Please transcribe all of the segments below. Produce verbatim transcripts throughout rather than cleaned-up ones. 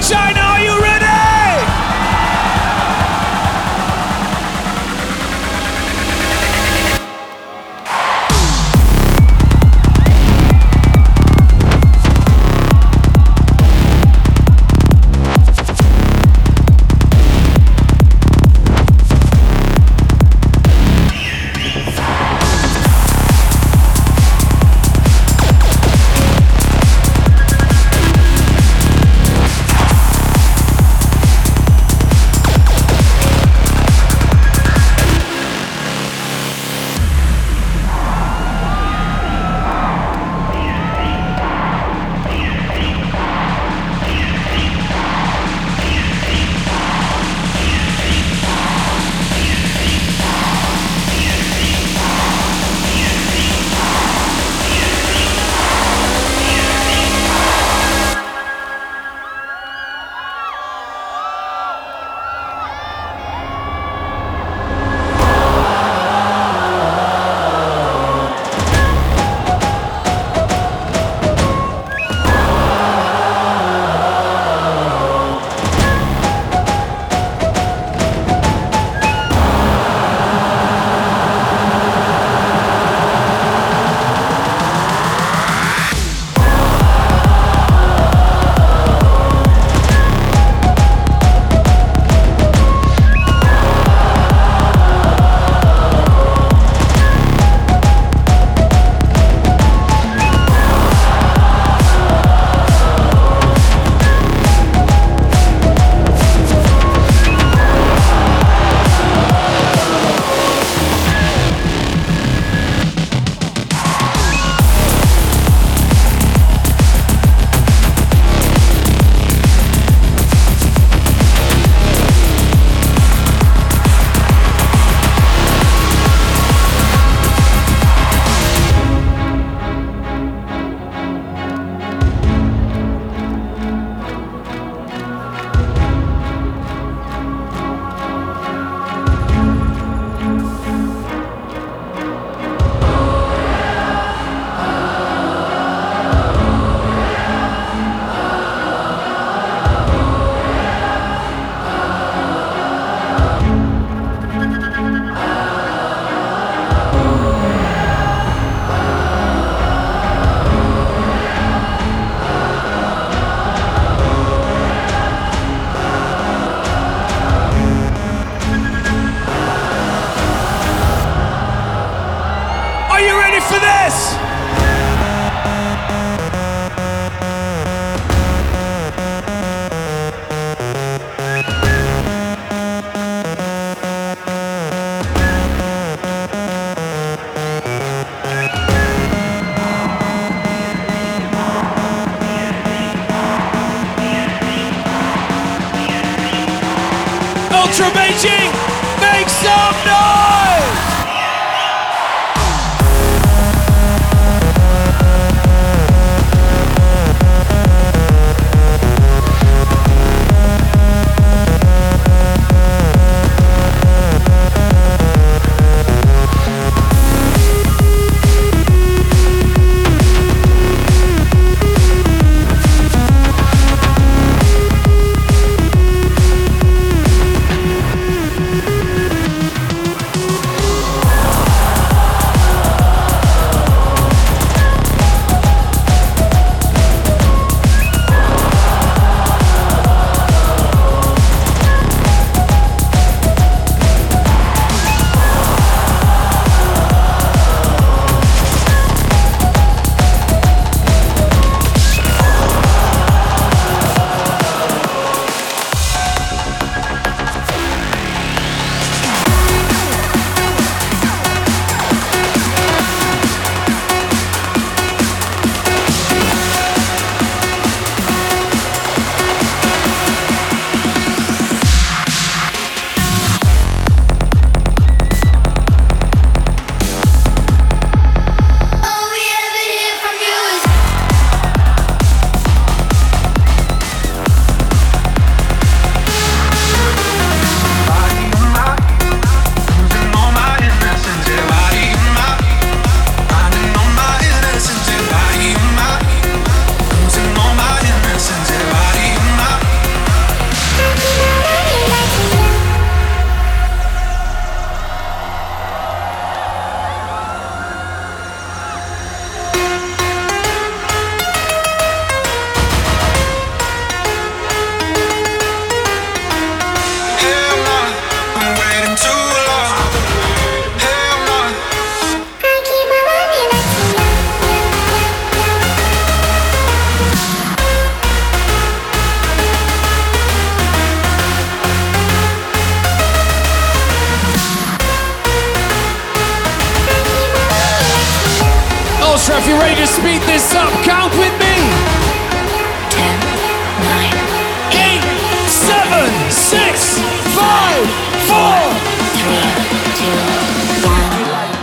China, are you ready? For this! Ultra Beijing, make some noise! to speed this up. Count with me. ten, nine, eight, seven, six, five, four, three, two, one.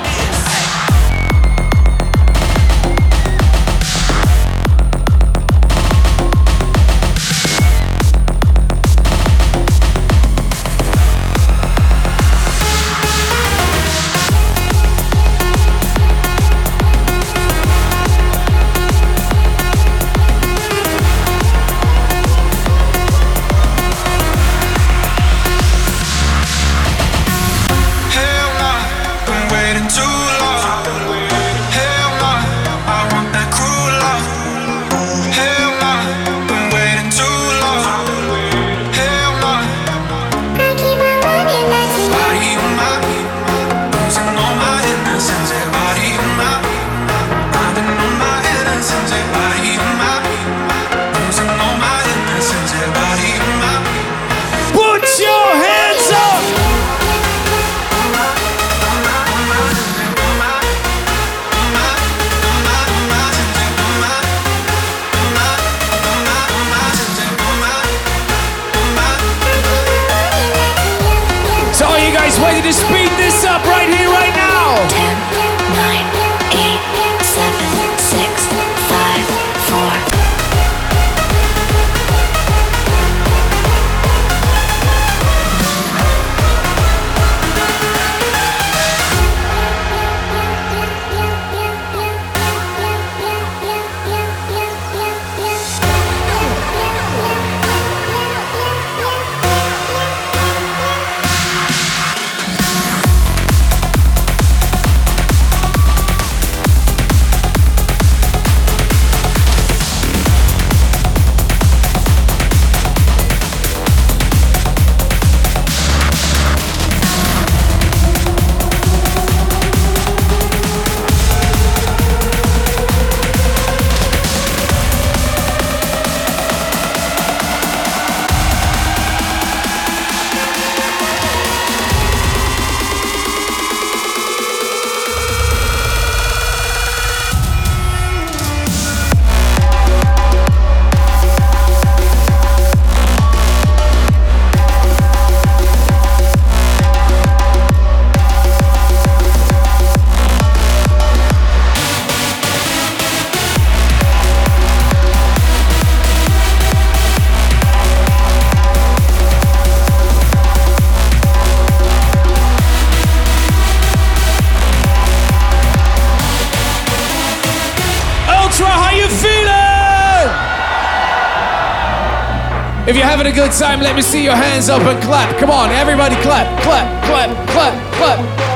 Ready to speed this up right here, right now. ten, nine, eight, seven, six, five, four. If you're having a good time, let me see your hands up and clap. Come on, everybody clap, clap, clap, clap, clap.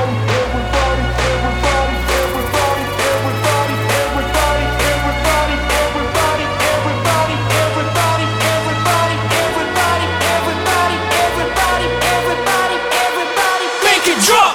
Make it drop.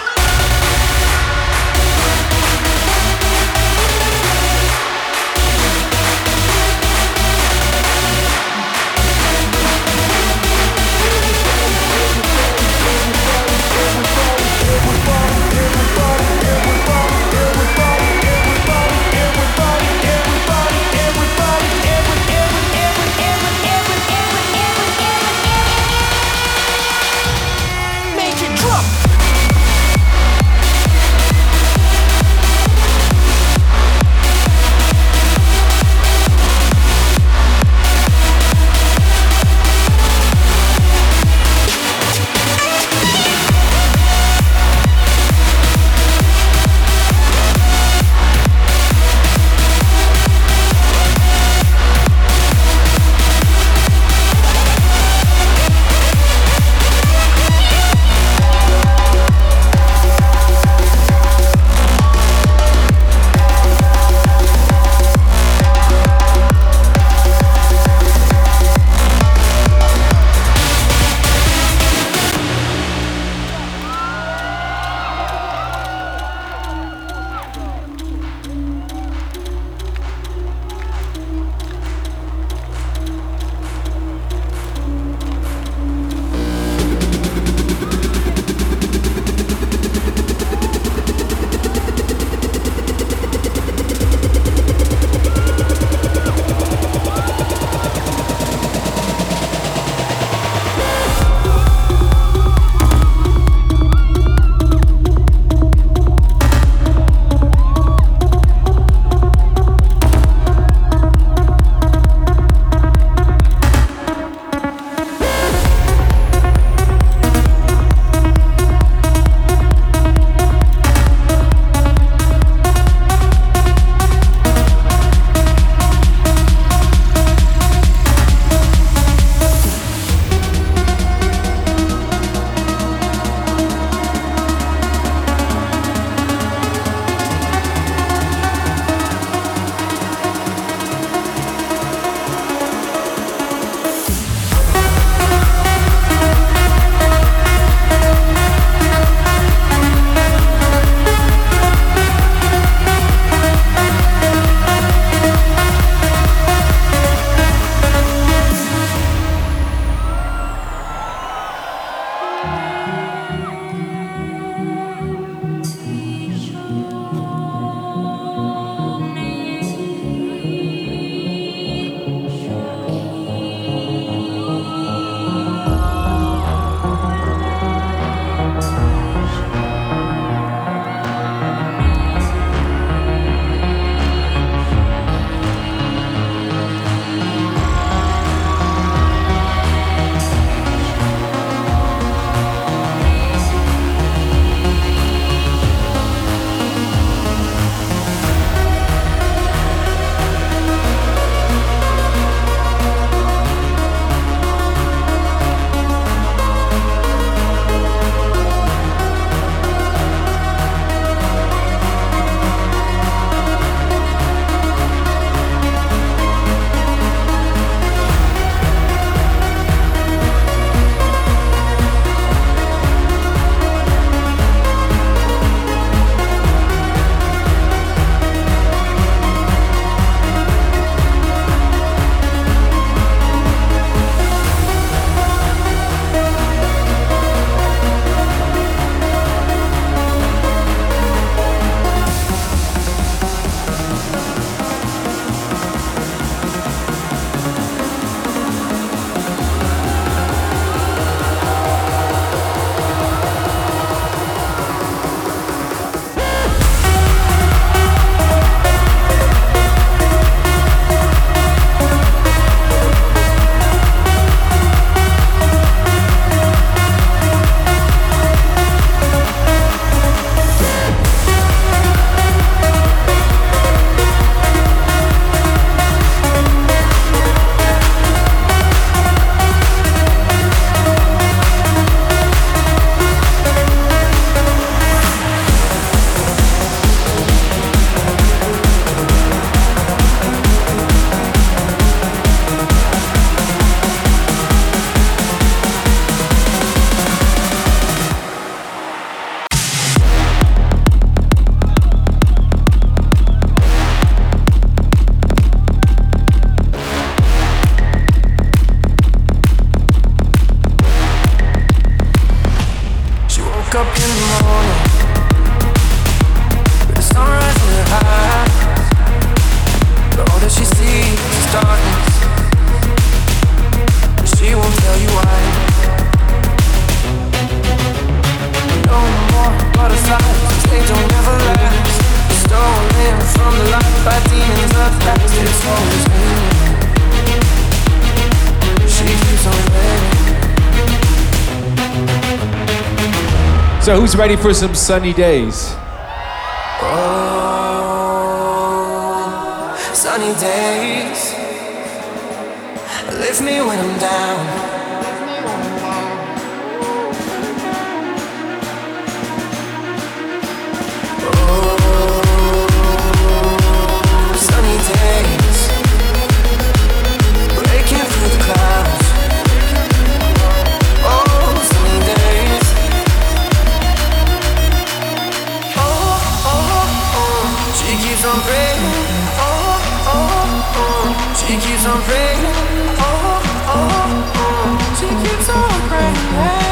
So who's ready for some sunny days? Oh, sunny days lift me when I'm down. Oh, sunny days breaking through the clouds. Oh, sunny days. She keeps on praying, oh, oh, oh. She keeps on praying, oh, oh, oh. She keeps on praying.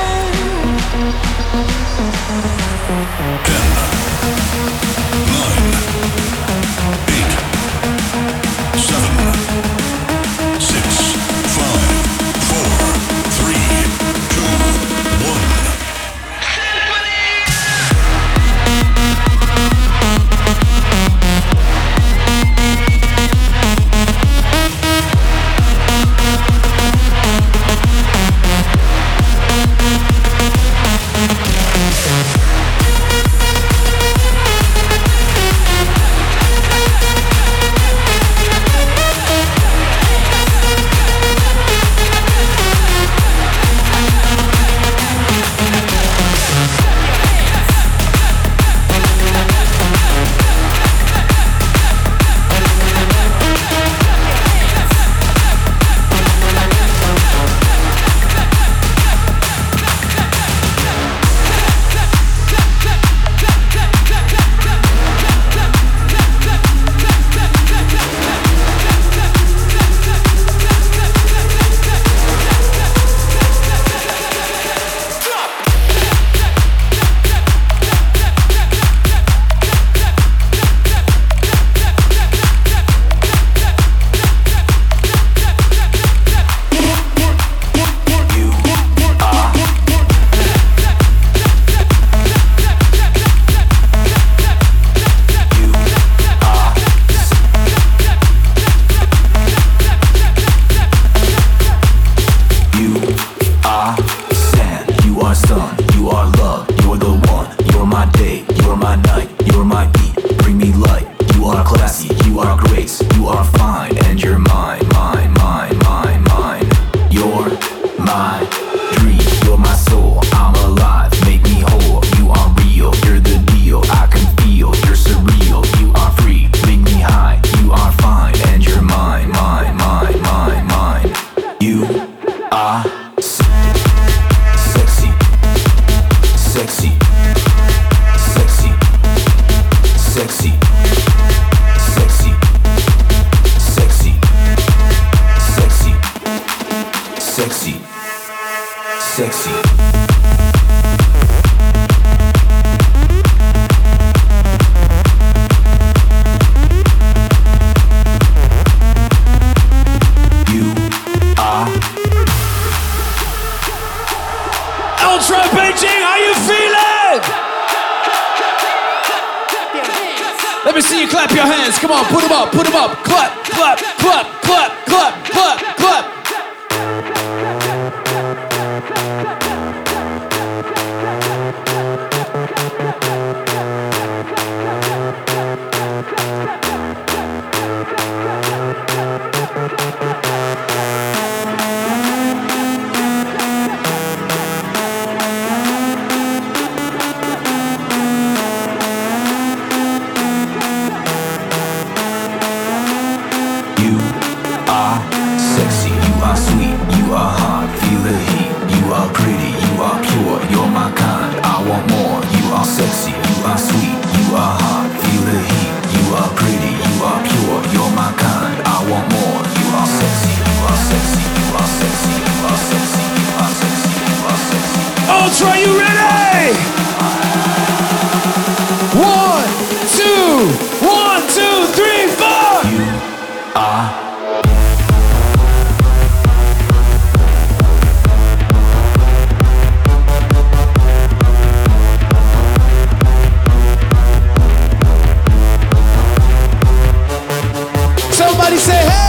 Ten, nine, eight, seven, six, five, four, three, two, one. Let me see you clap your hands. Come on, put them up, put them up. Clap, clap, clap, clap, clap, clap, clap. Ultra, you ready? One, two, one, two, three, four. You are. Somebody say hey!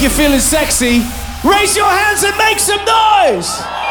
you're feeling sexy, raise your hands and make some noise!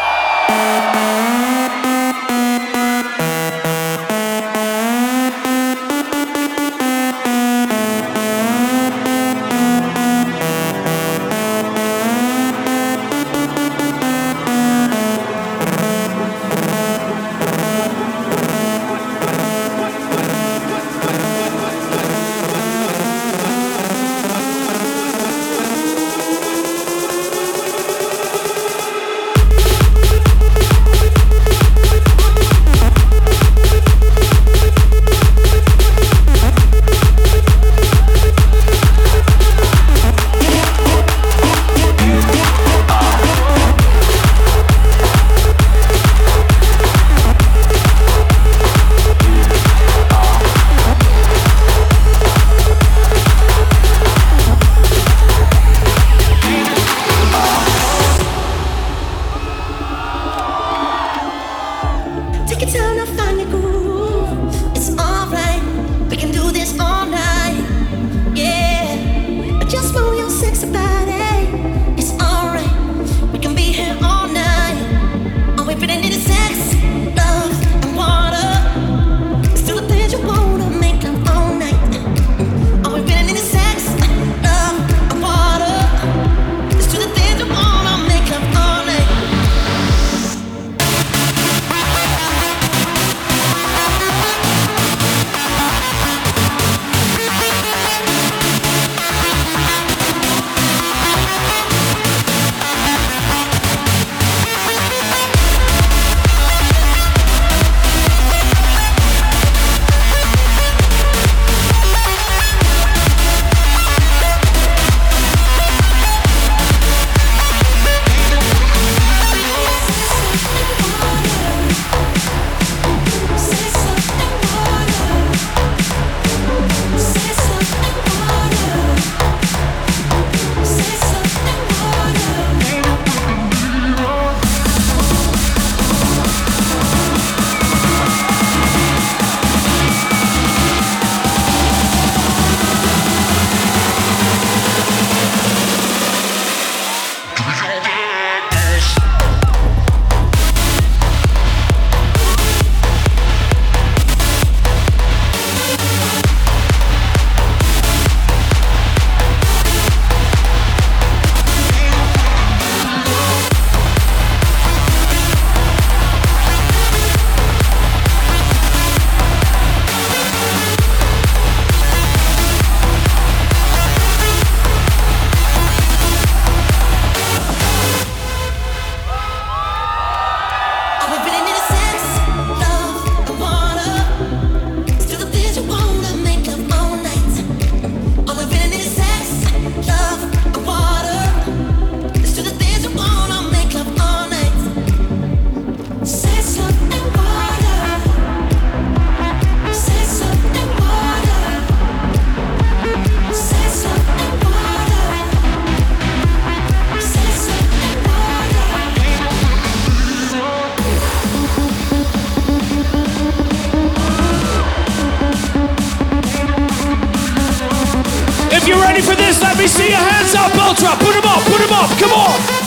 If you're ready for this, let me see your hands up, Ultra. Put them up, put them up, come on.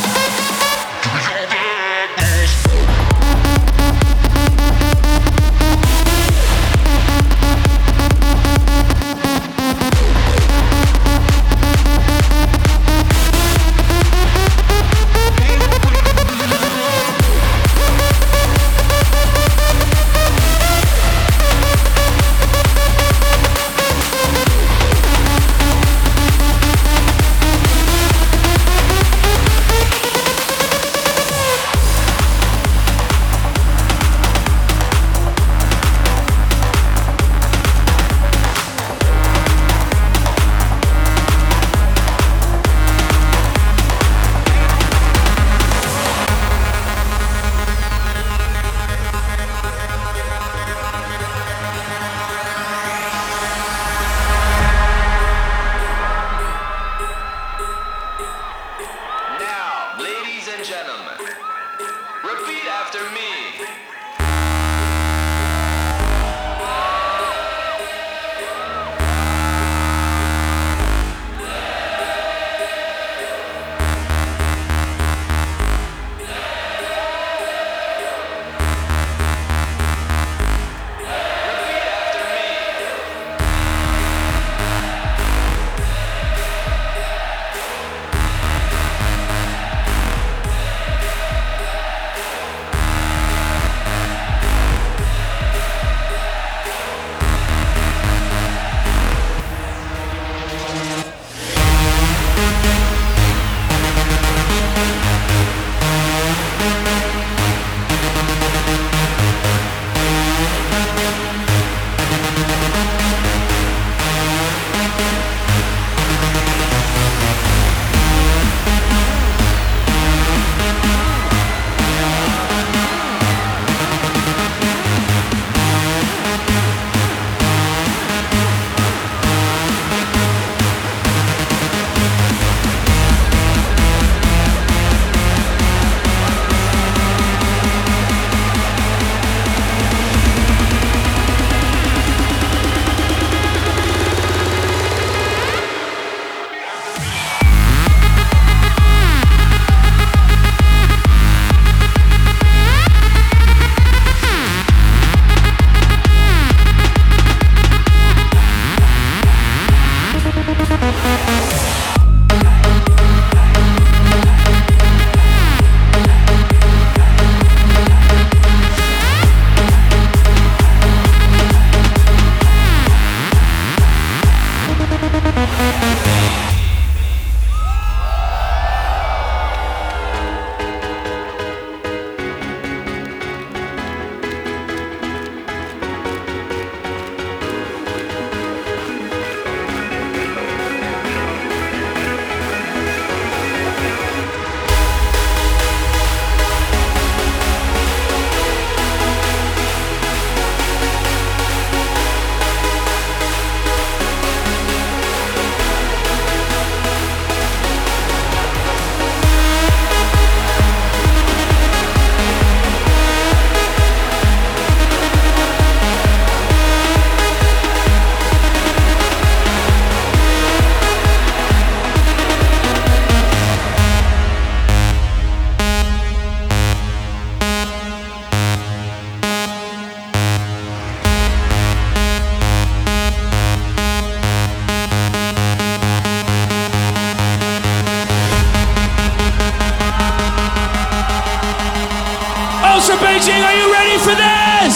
Ultra Beijing, are you ready for this?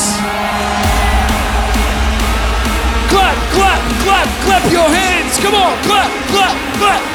Clap, clap, clap, clap your hands. Come on, clap, clap, clap.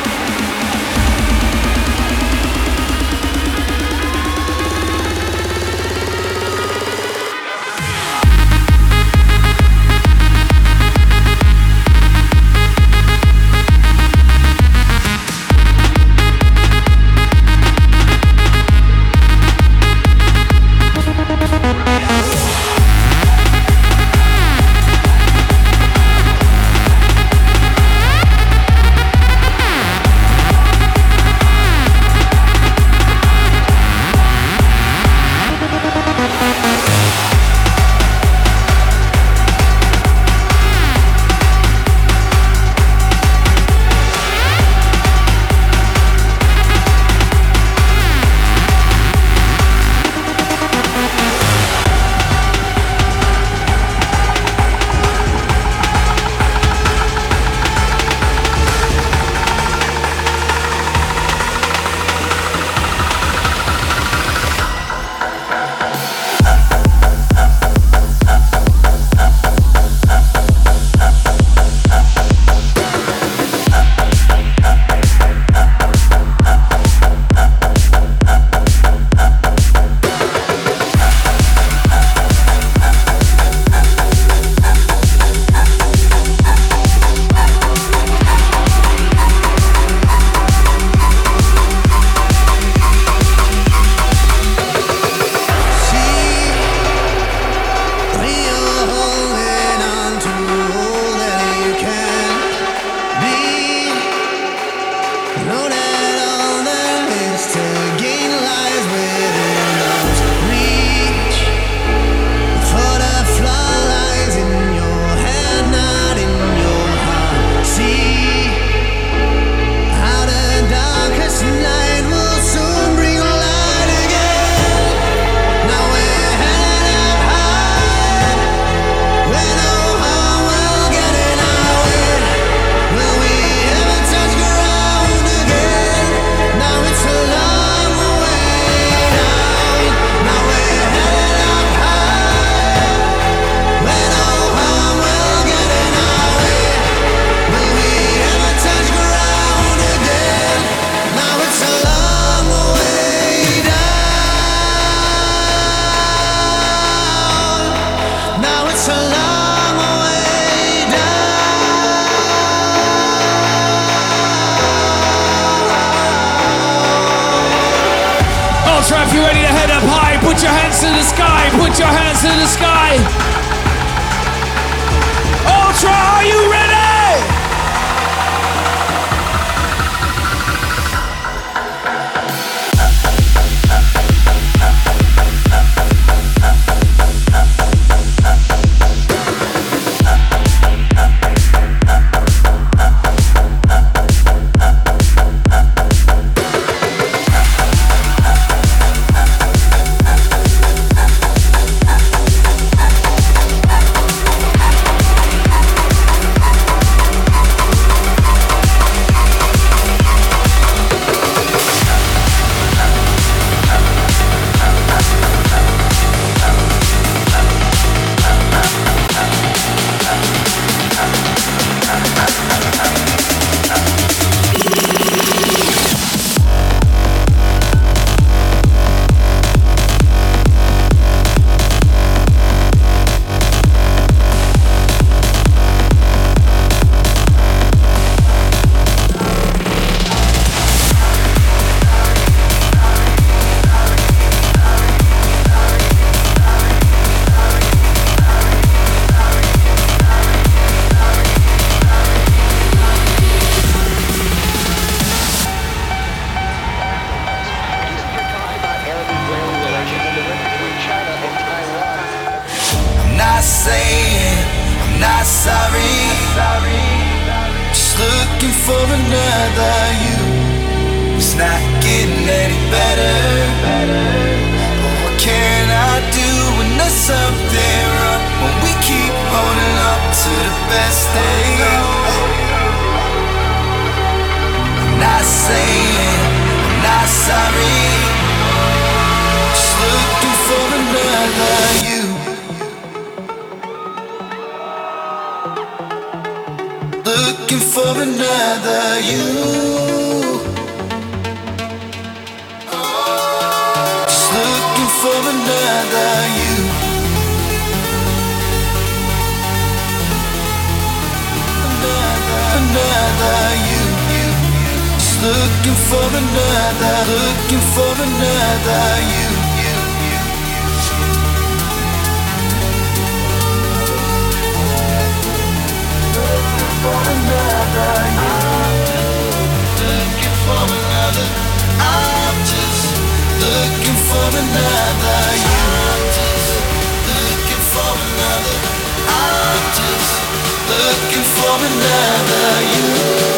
If you're ready to head up high, put your hands to the sky, put your hands to the sky. Ultra, are you ready? For another you, it's not getting any better. But what can I do when there's something wrong? When we keep holding up to the best days. I'm not saying I'm not sorry, just looking for another. looking for another you. Just looking for another you. Another, another you. Just looking for another, looking for another you. I'm just looking for another you. Looking for another. I'm just looking for another you.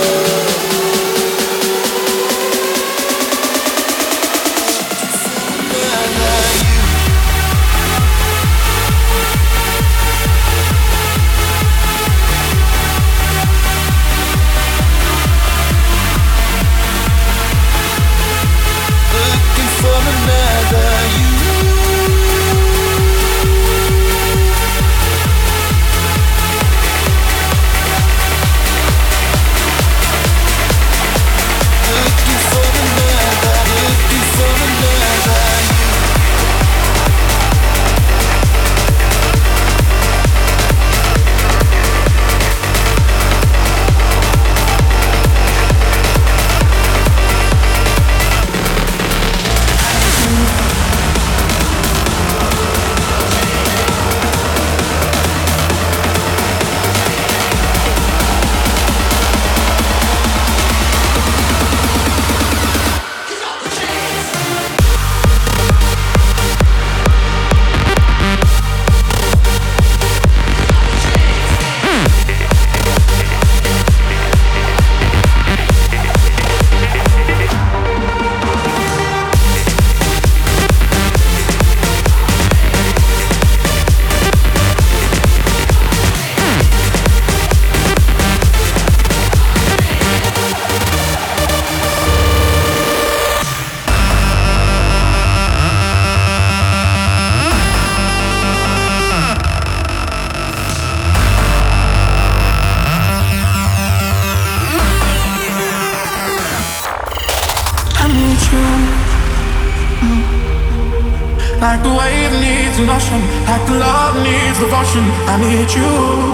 Like the wave needs an ocean, like the love needs devotion, I need you.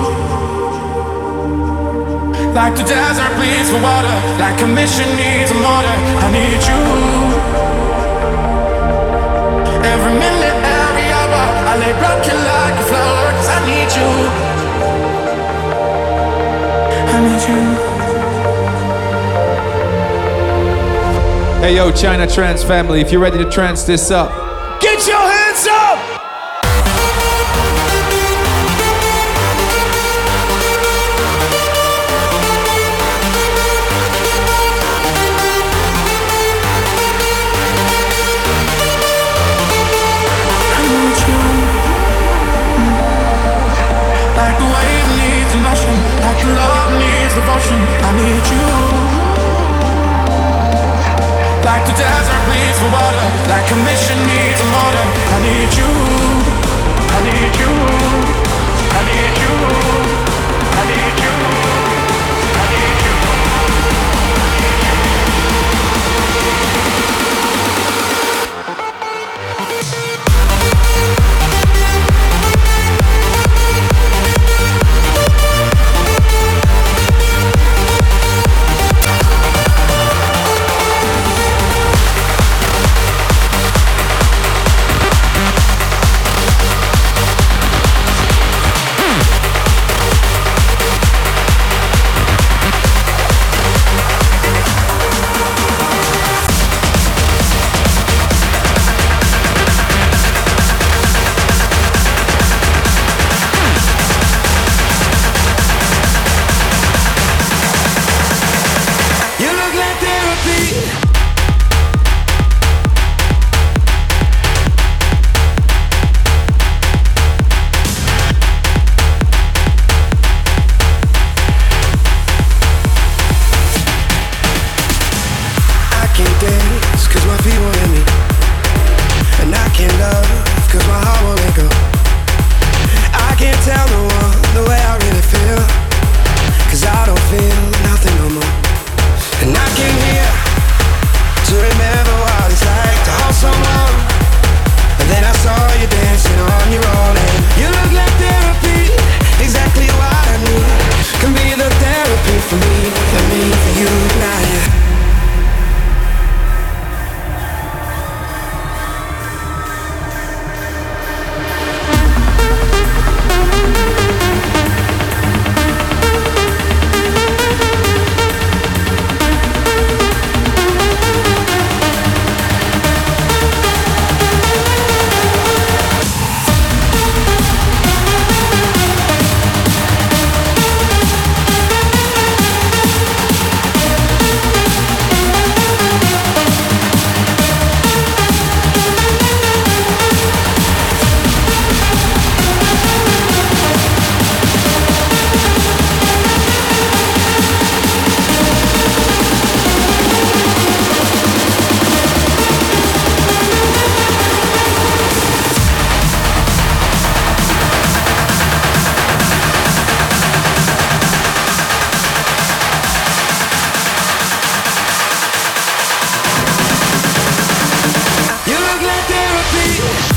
Like the desert bleeds for water, like a mission needs a motor, I need you. Every minute, every hour, I lay broken like a flower, 'cause I need you. I need you. Hey yo, China Trance family, if you're ready to trance this up, get your hands up! I need you. Like the wave needs an ocean, like the love needs devotion, I need you. Like the desert bleeds for water, like a mission needs a motor, I need you. I need you. I need you. I need you. I need you. gland therapy.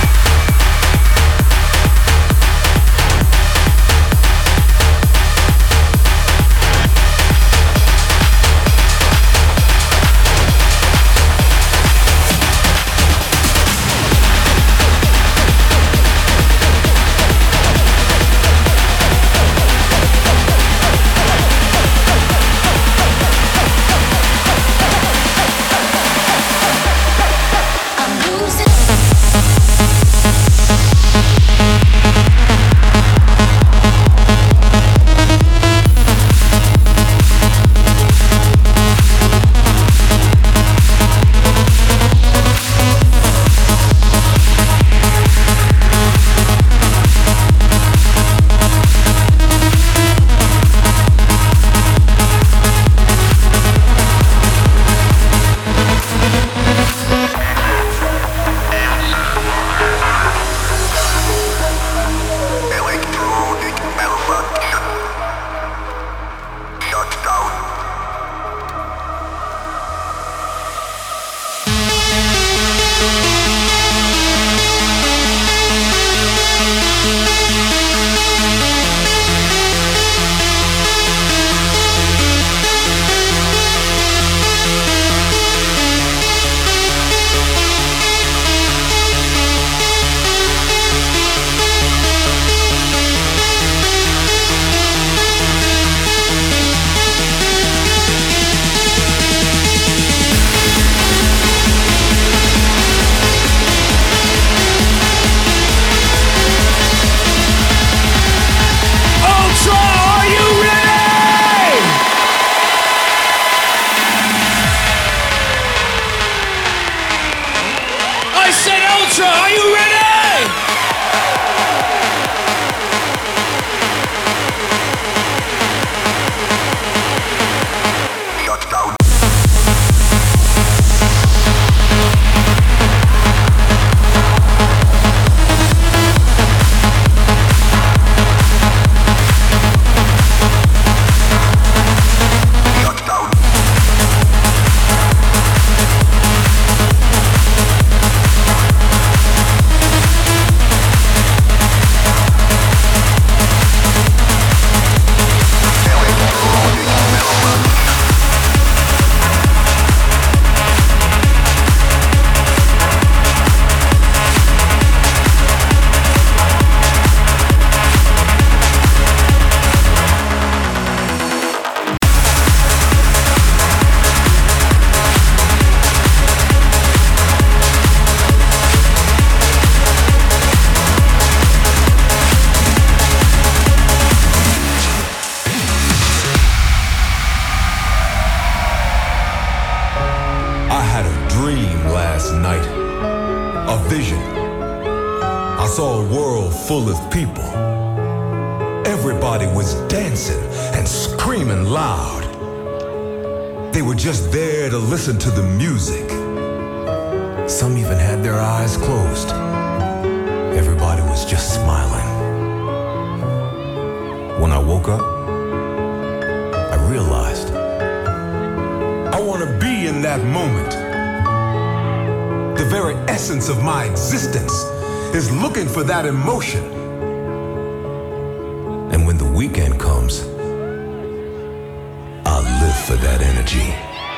Full of people. Everybody was dancing and screaming loud. They were just there to listen to the music. Some even had their eyes closed. Everybody was just smiling. When I woke up, I realized I want to be in that moment. The very essence of my existence is looking for that emotion. And when the weekend comes, I'll live for that energy.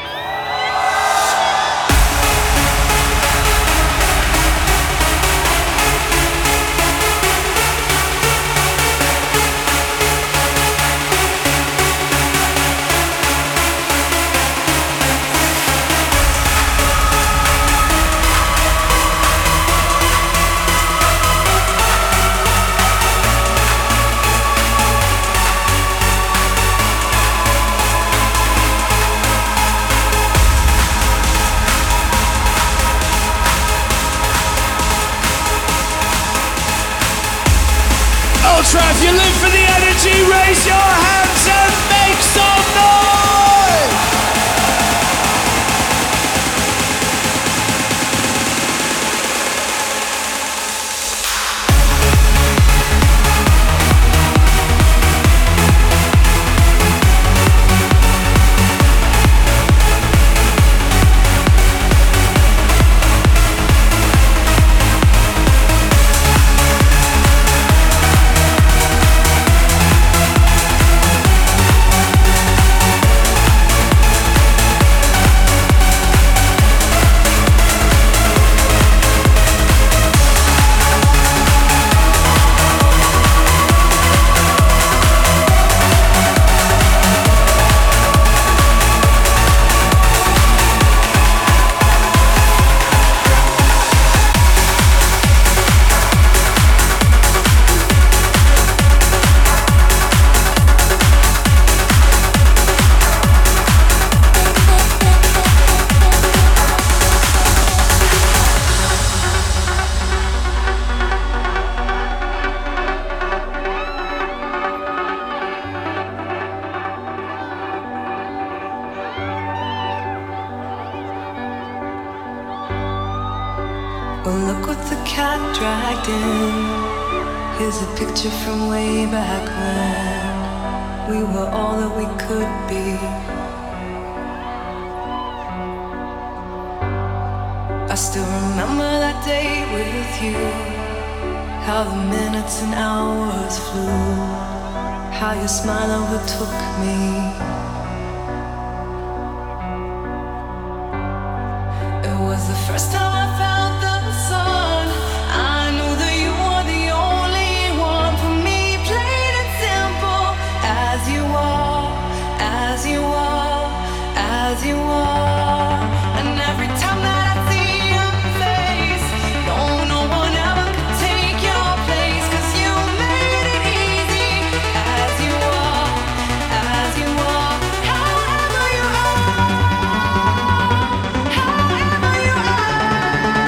Ultra, if you live for the energy, raise your hands and make some noise! Well, look what the cat dragged in. Here's a picture from way back when we were all that we could be. I still remember that day with you, how the minutes and hours flew, how your smile overtook me. It was the first time I felt the sun. I knew that you were the only one for me, plain and simple, as you are, as you are, as you are. And every time that I see your face, no, no one ever could take your place, 'cause you made it easy, as you are, as you are, however you are, however you are.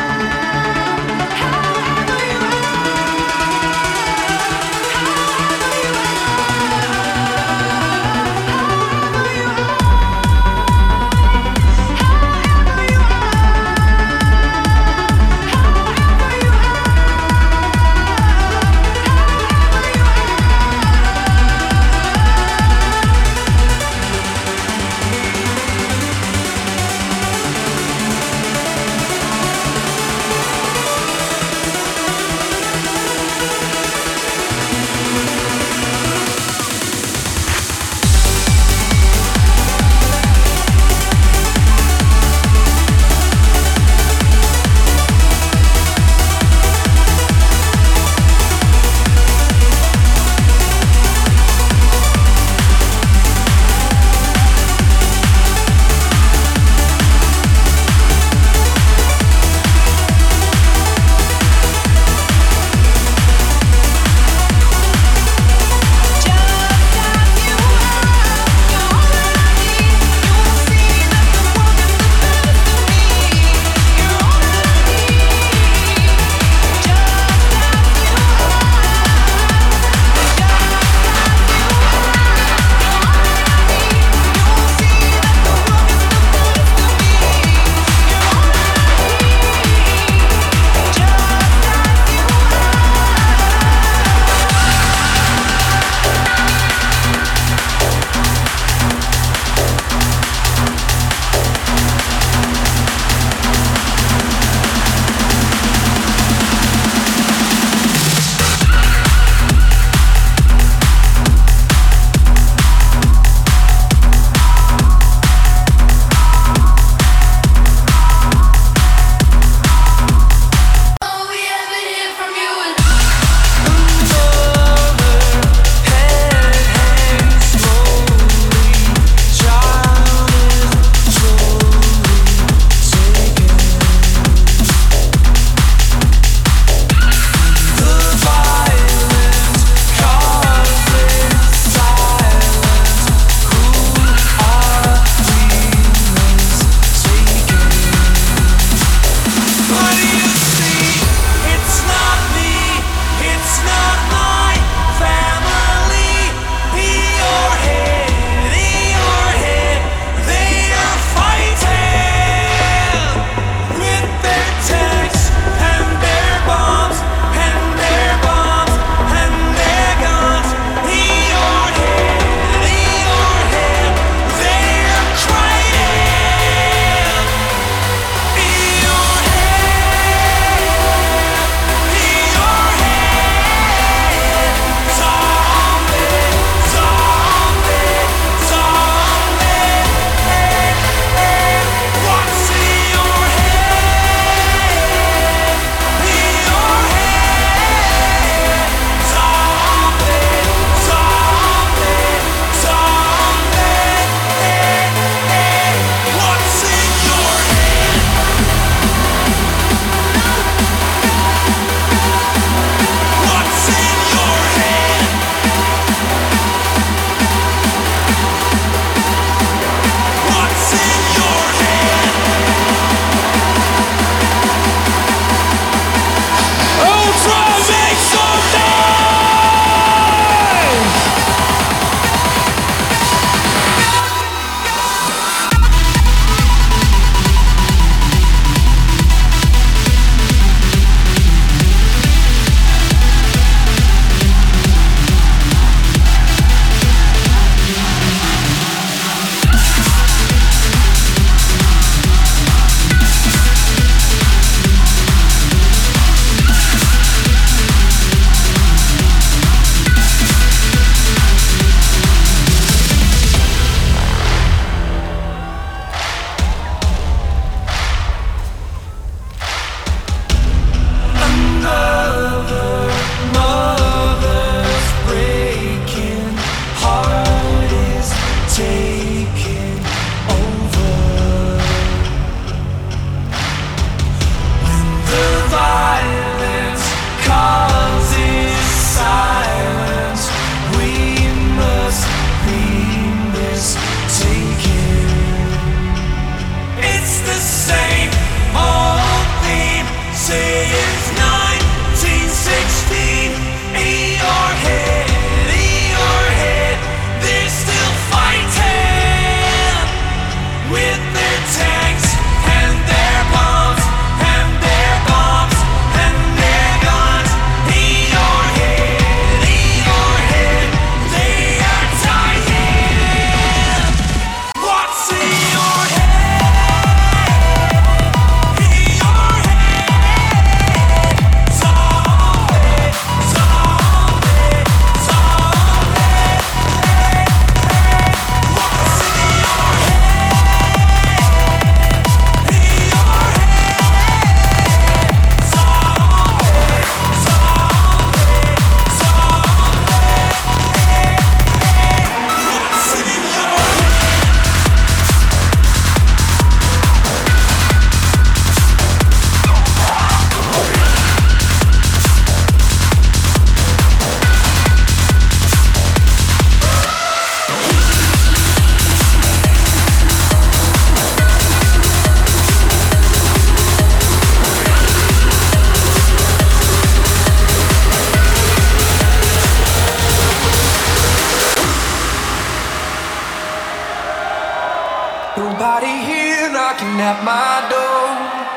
at my door.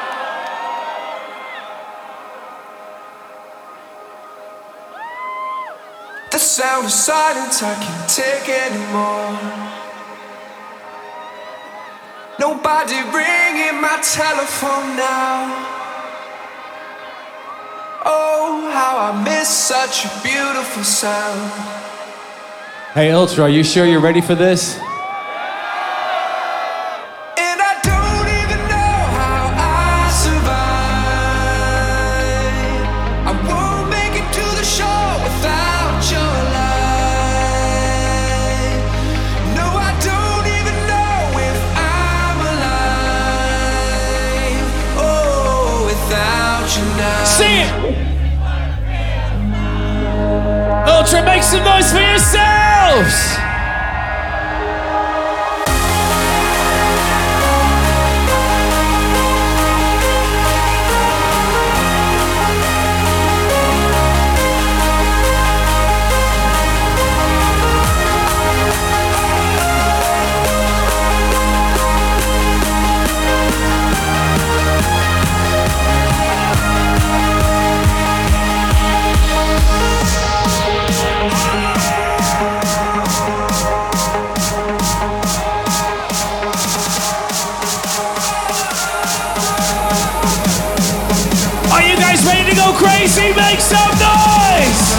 The sound of silence I can't take anymore. Nobody ringing my telephone now. Oh, how I miss such a beautiful sound. Hey, Ultra, are you sure you're ready for this? And I don't even know how I survive. I won't make it to the shore without your light. No, I don't even know if I'm alive. Oh, without you now. Sing it! Ultra, make some noise for yourselves! Are you guys ready to go crazy? Make some noise!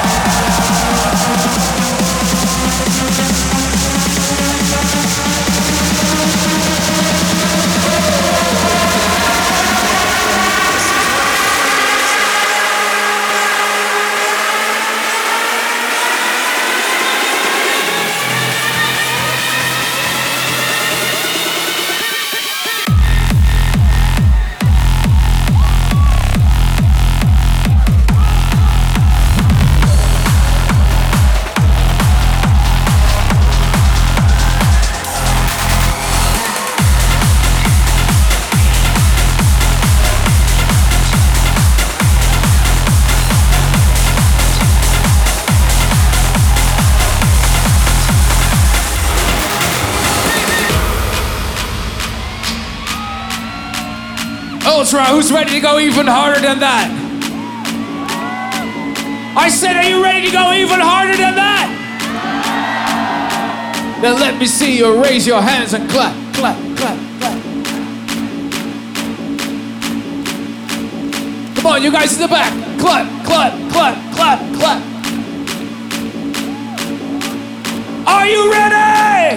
Ultra, who's ready to go even harder than that? I said, are you ready to go even harder than that? Then let me see you raise your hands and clap, clap, clap, clap. Come on, you guys in the back. Clap, clap, clap, clap, clap. Are you ready?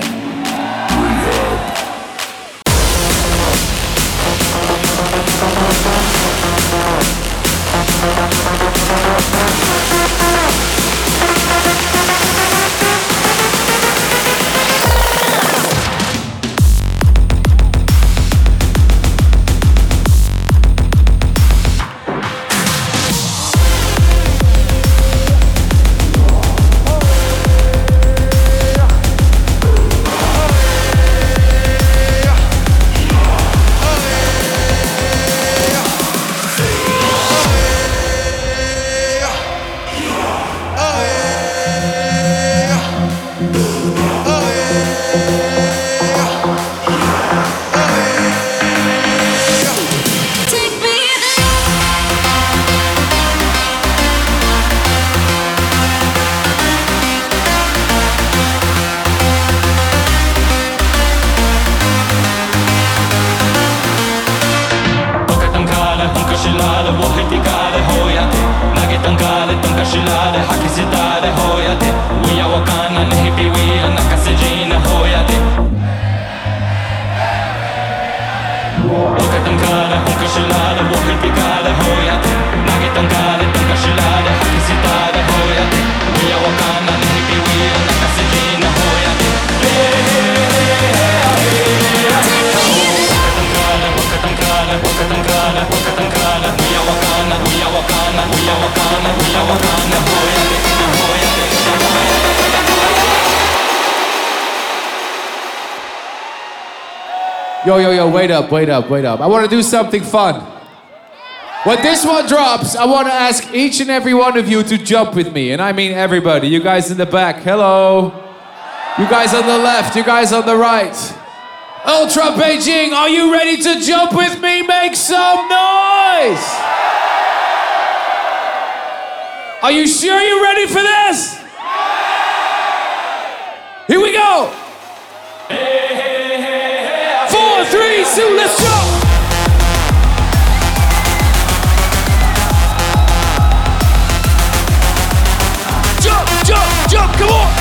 Yo, yo, yo, wait up, wait up, wait up. I want to do something fun. When this one drops, I want to ask each and every one of you to jump with me. And I mean everybody. You guys in the back, hello. You guys on the left, you guys on the right. Ultra Beijing, are you ready to jump with me? Make some noise! Are you sure you're ready for this? Here we go! Four, three, two, let's jump! Jump, jump, jump, come on!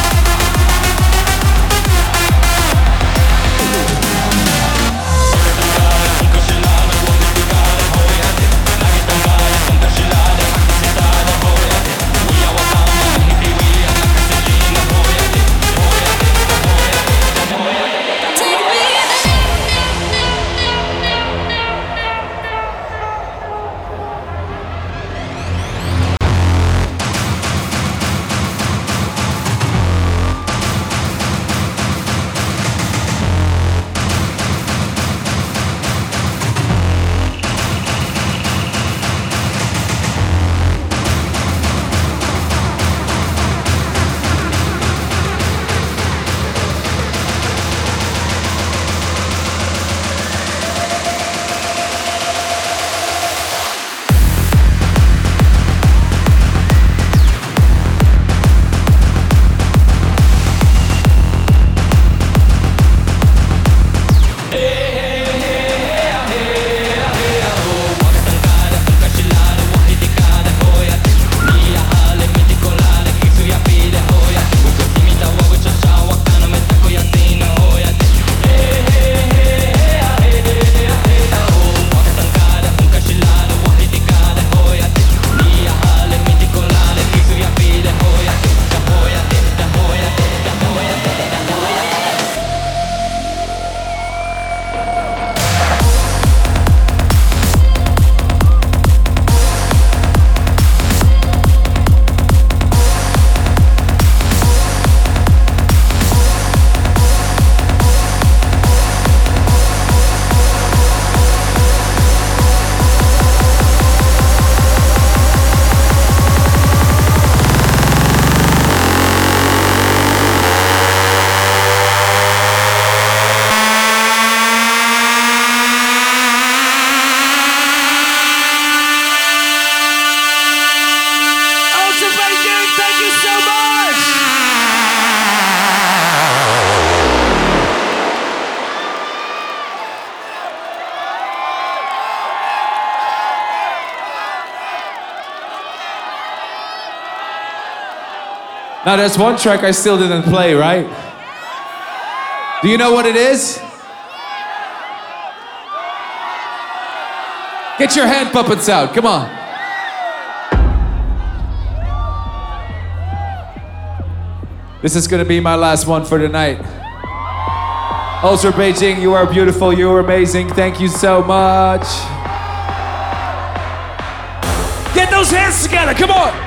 Now there's one track I still didn't play, right? Do you know what it is? Get your hand puppets out, come on. This is gonna be my last one for tonight. Ultra Beijing, you are beautiful, you are amazing, thank you so much. Get those hands together, come on!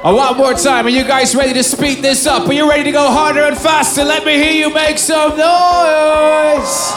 Uh, one more time. Are you guys ready to speed this up? Are you ready to go harder and faster? Let me hear you make some noise.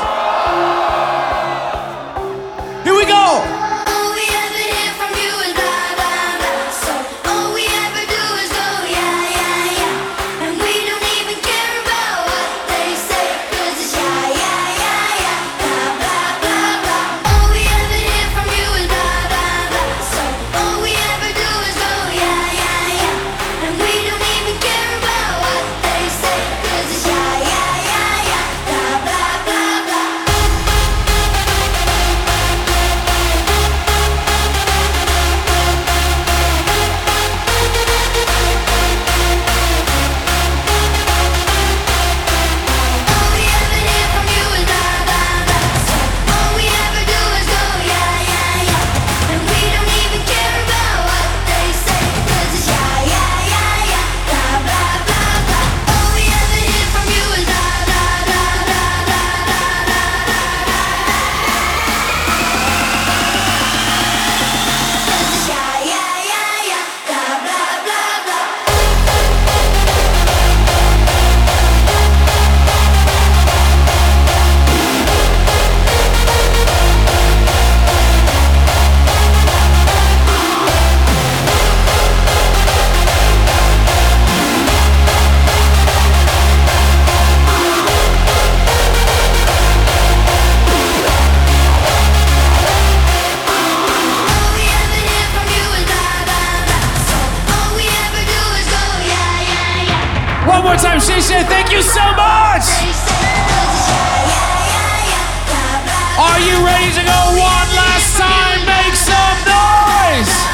Here we go. All we ever hear from you is blah, blah, blah. So all we ever do is go, yeah, yeah, yeah. And we don't even care about what they say, 'cause it's yeah, yeah, yeah, yeah. Blah, blah, blah, blah. All we ever hear from you is blah, blah, blah. So all we ever do is go, yeah, yeah, yeah. And we don't even care about what they say, 'cause it's yeah, yeah, yeah, yeah. Blah, blah, blah, blah. All we ever hear from you is blah, blah, blah. So all we ever do is go, yeah, yeah, yeah. And we don't even care about what they say, 'cause it's yeah, yeah, yeah, yeah. Blah, blah, blah, blah. All we ever hear from you is blah, blah, blah, blah, blah, blah, blah, blah. 'Cause it's yeah, yeah, yeah, yeah. Blah, blah, blah, blah. All we ever hear from you is blah, blah, blah. So all we ever do is go, yeah, yeah, yeah. One more time, Shisha. Thank you so much. They say, 'cause it's yeah, yeah, yeah, yeah. Blah, blah. Are you ready to go one last time? Make some noise.